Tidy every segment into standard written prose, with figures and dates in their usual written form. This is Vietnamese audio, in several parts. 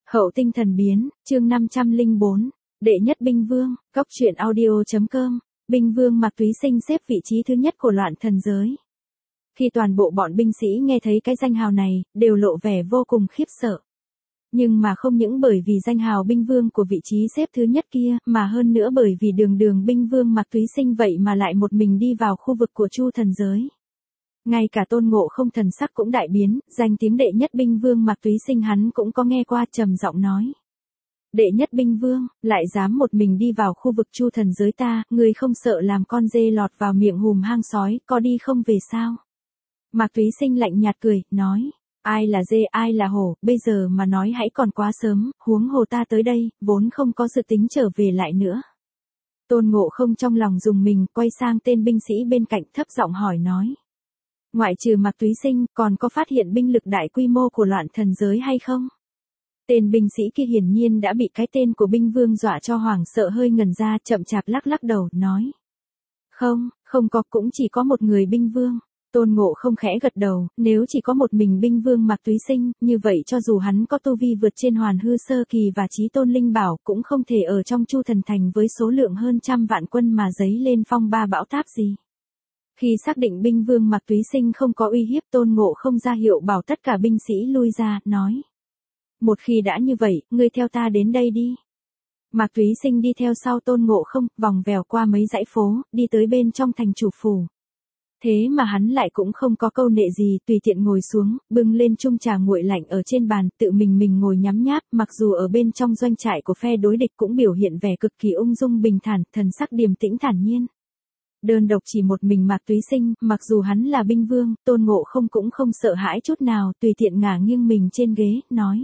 Hậu tinh thần biến, chương 504, đệ nhất binh vương, góc truyện audio.com, binh vương Mạc Túy Sinh xếp vị trí thứ nhất của loạn thần giới. Khi toàn bộ bọn binh sĩ nghe thấy cái danh hào này, đều lộ vẻ vô cùng khiếp sợ. Nhưng mà không những bởi vì danh hào binh vương của vị trí xếp thứ nhất kia, mà hơn nữa bởi vì đường binh vương Mạc Túy Sinh vậy mà lại một mình đi vào khu vực của Chu thần giới. Ngay cả Tôn Ngộ Không thần sắc cũng đại biến, danh tiếng đệ nhất binh vương Mạc Túy Sinh hắn cũng có nghe qua, trầm giọng nói. Đệ nhất binh vương, lại dám một mình đi vào khu vực Chu thần giới ta, người không sợ làm con dê lọt vào miệng hùm hang sói, có đi không về sao? Mạc Túy Sinh lạnh nhạt cười, nói, ai là dê ai là hổ, bây giờ mà nói hãy còn quá sớm, huống hồ ta tới đây, vốn không có dự tính trở về lại nữa. Tôn Ngộ Không trong lòng dùng mình, quay sang tên binh sĩ bên cạnh thấp giọng hỏi nói. Ngoại trừ Mạc Túy Sinh, còn có phát hiện binh lực đại quy mô của loạn thần giới hay không? Tên binh sĩ kia hiển nhiên đã bị cái tên của binh vương dọa cho hoảng sợ, hơi ngần ra, chậm chạp lắc đầu, nói. Không có, cũng chỉ có một người binh vương. Tôn Ngộ Không khẽ gật đầu, nếu chỉ có một mình binh vương Mạc Túy Sinh, như vậy cho dù hắn có tu vi vượt trên hoàn hư sơ kỳ và chí tôn linh bảo, cũng không thể ở trong Chu thần thành với số lượng hơn 100 vạn quân mà giấy lên phong ba bão táp gì. Khi xác định binh vương Mạc Túy Sinh không có uy hiếp, Tôn Ngộ Không ra hiệu bảo tất cả binh sĩ lui ra, nói. Một khi đã như vậy, ngươi theo ta đến đây đi. Mạc Túy Sinh đi theo sau Tôn Ngộ Không, vòng vèo qua mấy dãy phố, đi tới bên trong thành chủ phủ. Thế mà hắn lại cũng không có câu nệ gì, tùy tiện ngồi xuống, bưng lên chung trà nguội lạnh ở trên bàn, tự mình ngồi nhắm nháp, mặc dù ở bên trong doanh trại của phe đối địch cũng biểu hiện vẻ cực kỳ ung dung bình thản, thần sắc điềm tĩnh thản nhiên. Đơn độc chỉ một mình Mạc Túy Sinh, mặc dù hắn là binh vương, Tôn Ngộ Không cũng không sợ hãi chút nào, tùy tiện ngả nghiêng mình trên ghế, nói.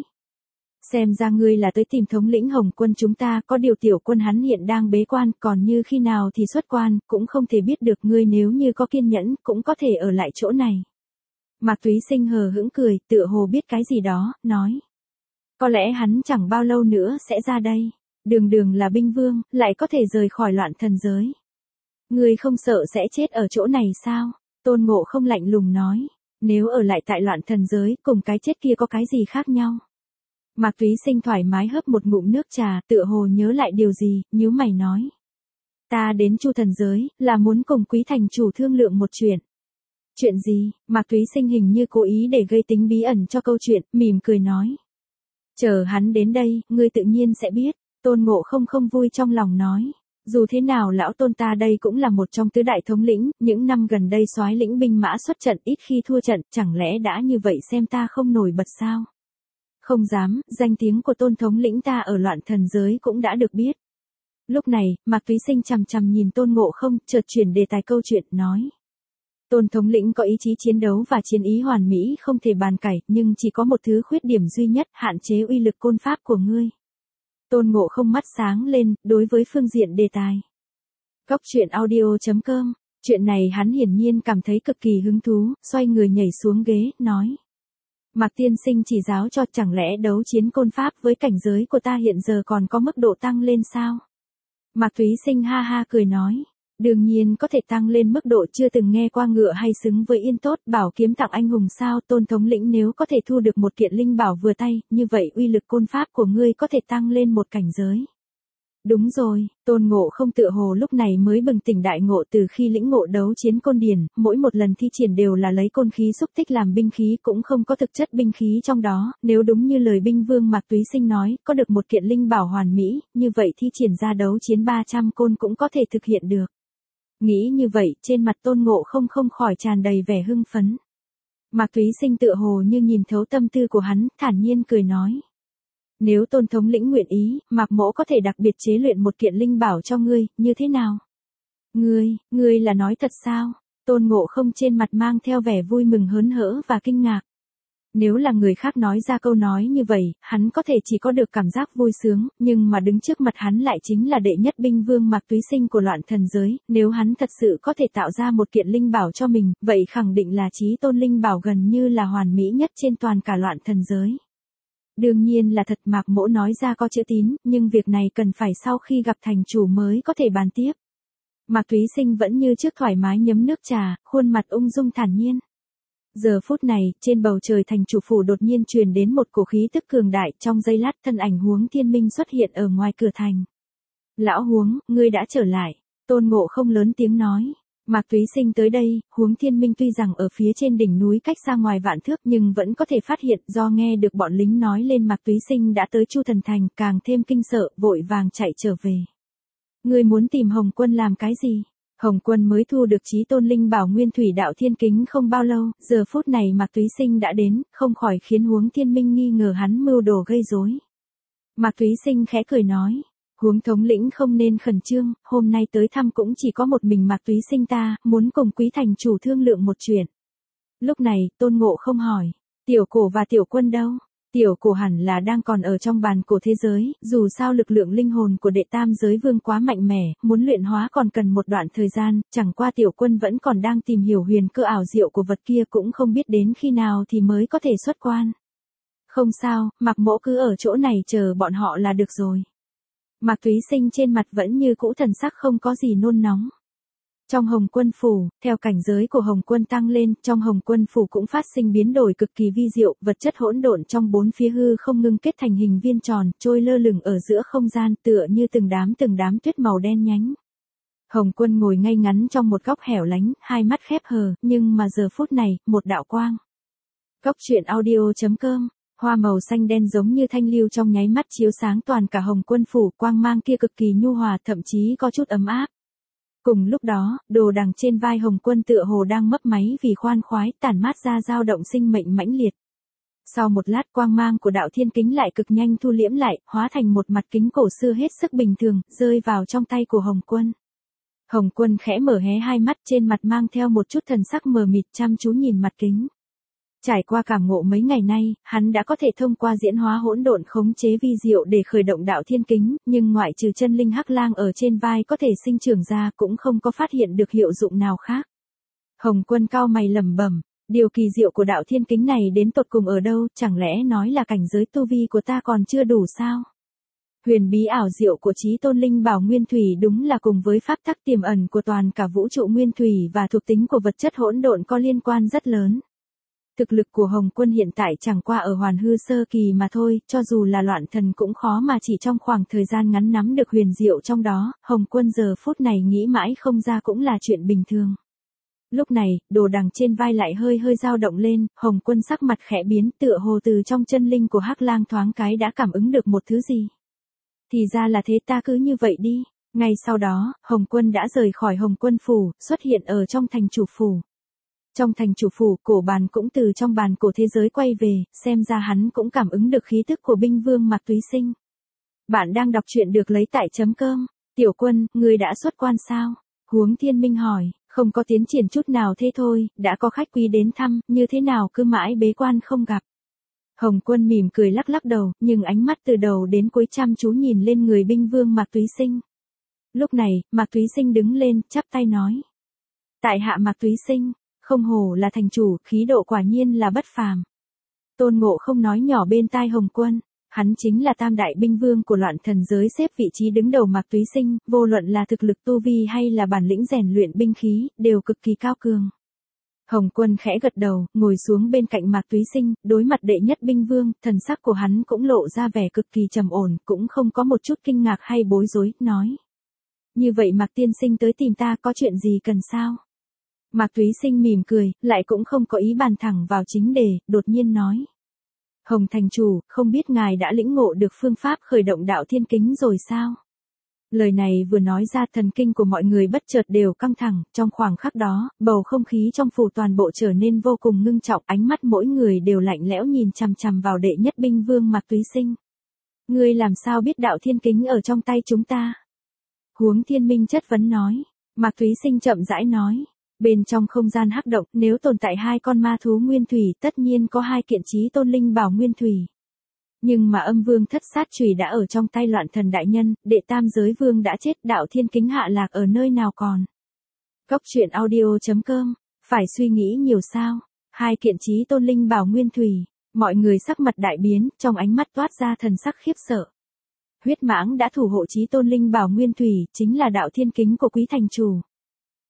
Xem ra ngươi là tới tìm thống lĩnh Hồng quân chúng ta, có điều tiểu quân hắn hiện đang bế quan, còn như khi nào thì xuất quan, cũng không thể biết được, ngươi nếu như có kiên nhẫn, cũng có thể ở lại chỗ này. Mạc Túy Sinh hờ hững cười, tựa hồ biết cái gì đó, nói. Có lẽ hắn chẳng bao lâu nữa sẽ ra đây, đường là binh vương, lại có thể rời khỏi loạn thần giới. Ngươi không sợ sẽ chết ở chỗ này sao? Tôn Ngộ Không lạnh lùng nói, nếu ở lại tại loạn thần giới, cùng cái chết kia có cái gì khác nhau? Mạc Túy Sinh thoải mái hớp một ngụm nước trà, tựa hồ nhớ lại điều gì, nhíu mày nói. Ta đến Chu thần giới, là muốn cùng quý thành chủ thương lượng một chuyện. Chuyện gì? Mạc Túy Sinh hình như cố ý để gây tính bí ẩn cho câu chuyện, mỉm cười nói. Chờ hắn đến đây, ngươi tự nhiên sẽ biết. Tôn Ngộ Không không vui trong lòng nói. Dù thế nào lão Tôn ta đây cũng là một trong tứ đại thống lĩnh, những năm gần đây soái lĩnh binh mã xuất trận ít khi thua trận, chẳng lẽ đã như vậy xem ta không nổi bật sao? Không dám, danh tiếng của Tôn thống lĩnh ta ở loạn thần giới cũng đã được biết. Lúc này, Mạc Túy Sinh chằm nhìn Tôn Ngộ Không, chợt chuyển đề tài câu chuyện, nói. Tôn thống lĩnh có ý chí chiến đấu và chiến ý hoàn mỹ không thể bàn cãi, nhưng chỉ có một thứ khuyết điểm duy nhất, hạn chế uy lực côn pháp của ngươi. Tôn Ngộ Không mắt sáng lên, đối với phương diện đề tài. Góc truyện audio.com, chuyện này hắn hiển nhiên cảm thấy cực kỳ hứng thú, xoay người nhảy xuống ghế, nói. Mạc tiên sinh chỉ giáo cho, chẳng lẽ đấu chiến côn pháp với cảnh giới của ta hiện giờ còn có mức độ tăng lên sao? Mạc Túy Sinh ha ha cười nói. Đương nhiên có thể tăng lên mức độ, chưa từng nghe qua ngựa hay xứng với yên tốt, bảo kiếm tặng anh hùng sao? Tôn thống lĩnh nếu có thể thu được một kiện linh bảo vừa tay, như vậy uy lực côn pháp của ngươi có thể tăng lên một cảnh giới. Đúng rồi, Tôn Ngộ Không tựa hồ lúc này mới bừng tỉnh đại ngộ, từ khi lĩnh ngộ đấu chiến côn điển, mỗi một lần thi triển đều là lấy côn khí xúc tích làm binh khí, cũng không có thực chất binh khí trong đó, nếu đúng như lời binh vương Mạc Túy Sinh nói, có được một kiện linh bảo hoàn mỹ, như vậy thi triển ra đấu chiến 300 côn cũng có thể thực hiện được. Nghĩ như vậy, trên mặt Tôn Ngộ Không không khỏi tràn đầy vẻ hưng phấn. Mạc Túy Sinh tựa hồ như nhìn thấu tâm tư của hắn, thản nhiên cười nói. Nếu Tôn thống lĩnh nguyện ý, Mạc mỗ có thể đặc biệt chế luyện một kiện linh bảo cho ngươi, như thế nào? Ngươi là nói thật sao? Tôn Ngộ Không trên mặt mang theo vẻ vui mừng hớn hở và kinh ngạc. Nếu là người khác nói ra câu nói như vậy, hắn có thể chỉ có được cảm giác vui sướng, nhưng mà đứng trước mặt hắn lại chính là đệ nhất binh vương Mạc Túy Sinh của loạn thần giới, nếu hắn thật sự có thể tạo ra một kiện linh bảo cho mình, vậy khẳng định là chí tôn linh bảo gần như là hoàn mỹ nhất trên toàn cả loạn thần giới. Đương nhiên là thật, Mạc mỗ nói ra có chữ tín, nhưng việc này cần phải sau khi gặp thành chủ mới có thể bàn tiếp. Mạc Túy Sinh vẫn như trước thoải mái nhấm nước trà, khuôn mặt ung dung thản nhiên. Giờ phút này, trên bầu trời thành chủ phủ đột nhiên truyền đến một cổ khí tức cường đại, trong giây lát thân ảnh Huống Thiên Minh xuất hiện ở ngoài cửa thành. Lão Huống, ngươi đã trở lại. Tôn Ngộ Không lớn tiếng nói. Mạc Túy Sinh tới đây, Huống Thiên Minh tuy rằng ở phía trên đỉnh núi cách xa ngoài vạn thước nhưng vẫn có thể phát hiện do nghe được bọn lính nói lên Mạc Túy Sinh đã tới Chu Thần Thành, càng thêm kinh sợ, vội vàng chạy trở về. Ngươi muốn tìm Hồng Quân làm cái gì? Hồng Quân mới thu được Chí Tôn Linh Bảo Nguyên Thủy Đạo Thiên Kính không bao lâu, giờ phút này Mạc Túy Sinh đã đến, không khỏi khiến Huống Thiên Minh nghi ngờ hắn mưu đồ gây rối. Mạc Túy Sinh khẽ cười nói. Huống thống lĩnh không nên khẩn trương, hôm nay tới thăm cũng chỉ có một mình Mạc Túy Sinh ta, muốn cùng Quý thành chủ thương lượng một chuyện. Lúc này, Tôn Ngộ Không hỏi, Tiểu Cổ và Tiểu Quân đâu? Tiểu Cổ hẳn là đang còn ở trong bàn cổ thế giới, dù sao lực lượng linh hồn của đệ tam giới vương quá mạnh mẽ, muốn luyện hóa còn cần một đoạn thời gian, chẳng qua Tiểu Quân vẫn còn đang tìm hiểu huyền cơ ảo diệu của vật kia cũng không biết đến khi nào thì mới có thể xuất quan. Không sao, Mạc Mỗ cứ ở chỗ này chờ bọn họ là được rồi. Mạc Túy Sinh trên mặt vẫn như cũ thần sắc không có gì nôn nóng. Trong Hồng Quân Phủ, theo cảnh giới của Hồng Quân tăng lên, trong Hồng Quân Phủ cũng phát sinh biến đổi cực kỳ vi diệu, vật chất hỗn độn trong bốn phía hư không ngưng kết thành hình viên tròn, trôi lơ lửng ở giữa không gian tựa như từng đám tuyết màu đen nhánh. Hồng Quân ngồi ngay ngắn trong một góc hẻo lánh, hai mắt khép hờ, nhưng mà giờ phút này, một đạo quang. Góc truyện audio.com Hoa màu xanh đen giống như thanh lưu trong nháy mắt chiếu sáng toàn cả Hồng Quân Phủ, quang mang kia cực kỳ nhu hòa, thậm chí có chút ấm áp. Cùng lúc đó, đồ đằng trên vai Hồng Quân tựa hồ đang mấp máy vì khoan khoái, tản mát ra dao động sinh mệnh mãnh liệt. Sau một lát quang mang của đạo thiên kính lại cực nhanh thu liễm lại, hóa thành một mặt kính cổ xưa hết sức bình thường, rơi vào trong tay của Hồng Quân. Hồng Quân khẽ mở hé hai mắt, trên mặt mang theo một chút thần sắc mờ mịt, chăm chú nhìn mặt kính. Trải qua cảm ngộ mấy ngày nay, hắn đã có thể thông qua diễn hóa hỗn độn khống chế vi diệu để khởi động đạo thiên kính, nhưng ngoại trừ chân linh hắc lang ở trên vai có thể sinh trưởng ra cũng không có phát hiện được hiệu dụng nào khác. Hồng Quân cau mày lẩm bẩm, điều kỳ diệu của đạo thiên kính này đến tột cùng ở đâu, chẳng lẽ nói là cảnh giới tu vi của ta còn chưa đủ sao? Huyền bí ảo diệu của Chí Tôn Linh Bảo Nguyên Thủy đúng là cùng với pháp tắc tiềm ẩn của toàn cả vũ trụ nguyên thủy và thuộc tính của vật chất hỗn độn có liên quan rất lớn. Thực lực của Hồng Quân hiện tại chẳng qua ở hoàn hư sơ kỳ mà thôi, cho dù là loạn thần cũng khó mà chỉ trong khoảng thời gian ngắn nắm được huyền diệu trong đó, Hồng Quân giờ phút này nghĩ mãi không ra cũng là chuyện bình thường. Lúc này, đồ đằng trên vai lại hơi dao động lên, Hồng Quân sắc mặt khẽ biến tựa hồ từ trong chân linh của Hắc Lang thoáng cái đã cảm ứng được một thứ gì. Thì ra là thế, ta cứ như vậy đi. Ngay sau đó, Hồng Quân đã rời khỏi Hồng Quân Phủ, xuất hiện ở trong thành chủ phủ. Trong thành chủ phủ, cổ bàn cũng từ trong bàn cổ thế giới quay về, xem ra hắn cũng cảm ứng được khí tức của binh vương Mạc Túy Sinh. Bạn đang đọc truyện được lấy tại .com. Tiểu Quân, ngươi đã xuất quan sao? Huống Thiên Minh hỏi, không có tiến triển chút nào thế thôi, đã có khách quý đến thăm, như thế nào cứ mãi bế quan không gặp. Hồng Quân mỉm cười lắc đầu, nhưng ánh mắt từ đầu đến cuối chăm chú nhìn lên người binh vương Mạc Túy Sinh. Lúc này, Mạc Túy Sinh đứng lên, chắp tay nói. Tại hạ Mạc Túy Sinh. Không hổ là thành chủ, khí độ quả nhiên là bất phàm. Tôn Ngộ Không nói nhỏ bên tai Hồng Quân, hắn chính là tam đại binh vương của loạn thần giới, xếp vị trí đứng đầu Mạc Túy Sinh, vô luận là thực lực tu vi hay là bản lĩnh rèn luyện binh khí, đều cực kỳ cao cường. Hồng Quân khẽ gật đầu, ngồi xuống bên cạnh Mạc Túy Sinh, đối mặt đệ nhất binh vương, thần sắc của hắn cũng lộ ra vẻ cực kỳ trầm ổn, cũng không có một chút kinh ngạc hay bối rối, nói. Như vậy Mạc tiên sinh tới tìm ta có chuyện gì cần sao? Mạc Túy Sinh mỉm cười, lại cũng không có ý bàn thẳng vào chính đề, đột nhiên nói. Hồng thành chủ, không biết ngài đã lĩnh ngộ được phương pháp khởi động đạo thiên kính rồi sao? Lời này vừa nói ra, thần kinh của mọi người bất chợt đều căng thẳng, trong khoảng khắc đó, bầu không khí trong phủ toàn bộ trở nên vô cùng ngưng trọng, ánh mắt mỗi người đều lạnh lẽo nhìn chằm chằm vào đệ nhất binh vương Mạc Túy Sinh. Ngươi làm sao biết đạo thiên kính ở trong tay chúng ta? Huống Thiên Minh chất vấn nói. Mạc Túy Sinh chậm rãi nói. Bên trong không gian hắc động, nếu tồn tại hai con ma thú nguyên thủy, tất nhiên có hai kiện Chí Tôn Linh Bảo nguyên thủy. Nhưng mà âm vương thất sát chùy đã ở trong tay loạn thần đại nhân, đệ tam giới vương đã chết, đạo thiên kính hạ lạc ở nơi nào còn. Góc truyện audio.com, phải suy nghĩ nhiều sao, hai kiện Chí Tôn Linh Bảo nguyên thủy, mọi người sắc mặt đại biến, trong ánh mắt toát ra thần sắc khiếp sợ. Huyết mãng đã thủ hộ Chí Tôn Linh Bảo nguyên thủy, chính là đạo thiên kính của quý thành chủ.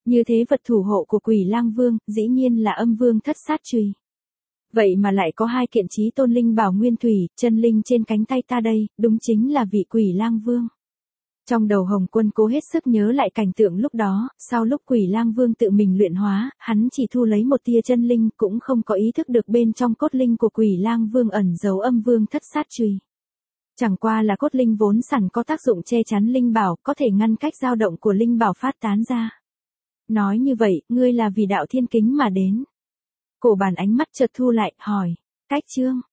Như thế vật thủ hộ của Quỷ Lang Vương, dĩ nhiên là Âm Vương Thất Sát Chùy. Vậy mà lại có hai kiện chí tôn linh bảo nguyên thủy, chân linh trên cánh tay ta đây, đúng chính là vị Quỷ Lang Vương. Trong đầu Hồng Quân cố hết sức nhớ lại cảnh tượng lúc đó, sau lúc Quỷ Lang Vương tự mình luyện hóa, hắn chỉ thu lấy một tia chân linh, cũng không có ý thức được bên trong cốt linh của Quỷ Lang Vương ẩn giấu Âm Vương Thất Sát Chùy. Chẳng qua là cốt linh vốn sẵn có tác dụng che chắn linh bảo, có thể ngăn cách dao động của linh bảo phát tán ra. Nói như vậy, ngươi là vì đạo thiên kính mà đến. Cổ Bàn ánh mắt chợt thu lại, hỏi, Cách Trương,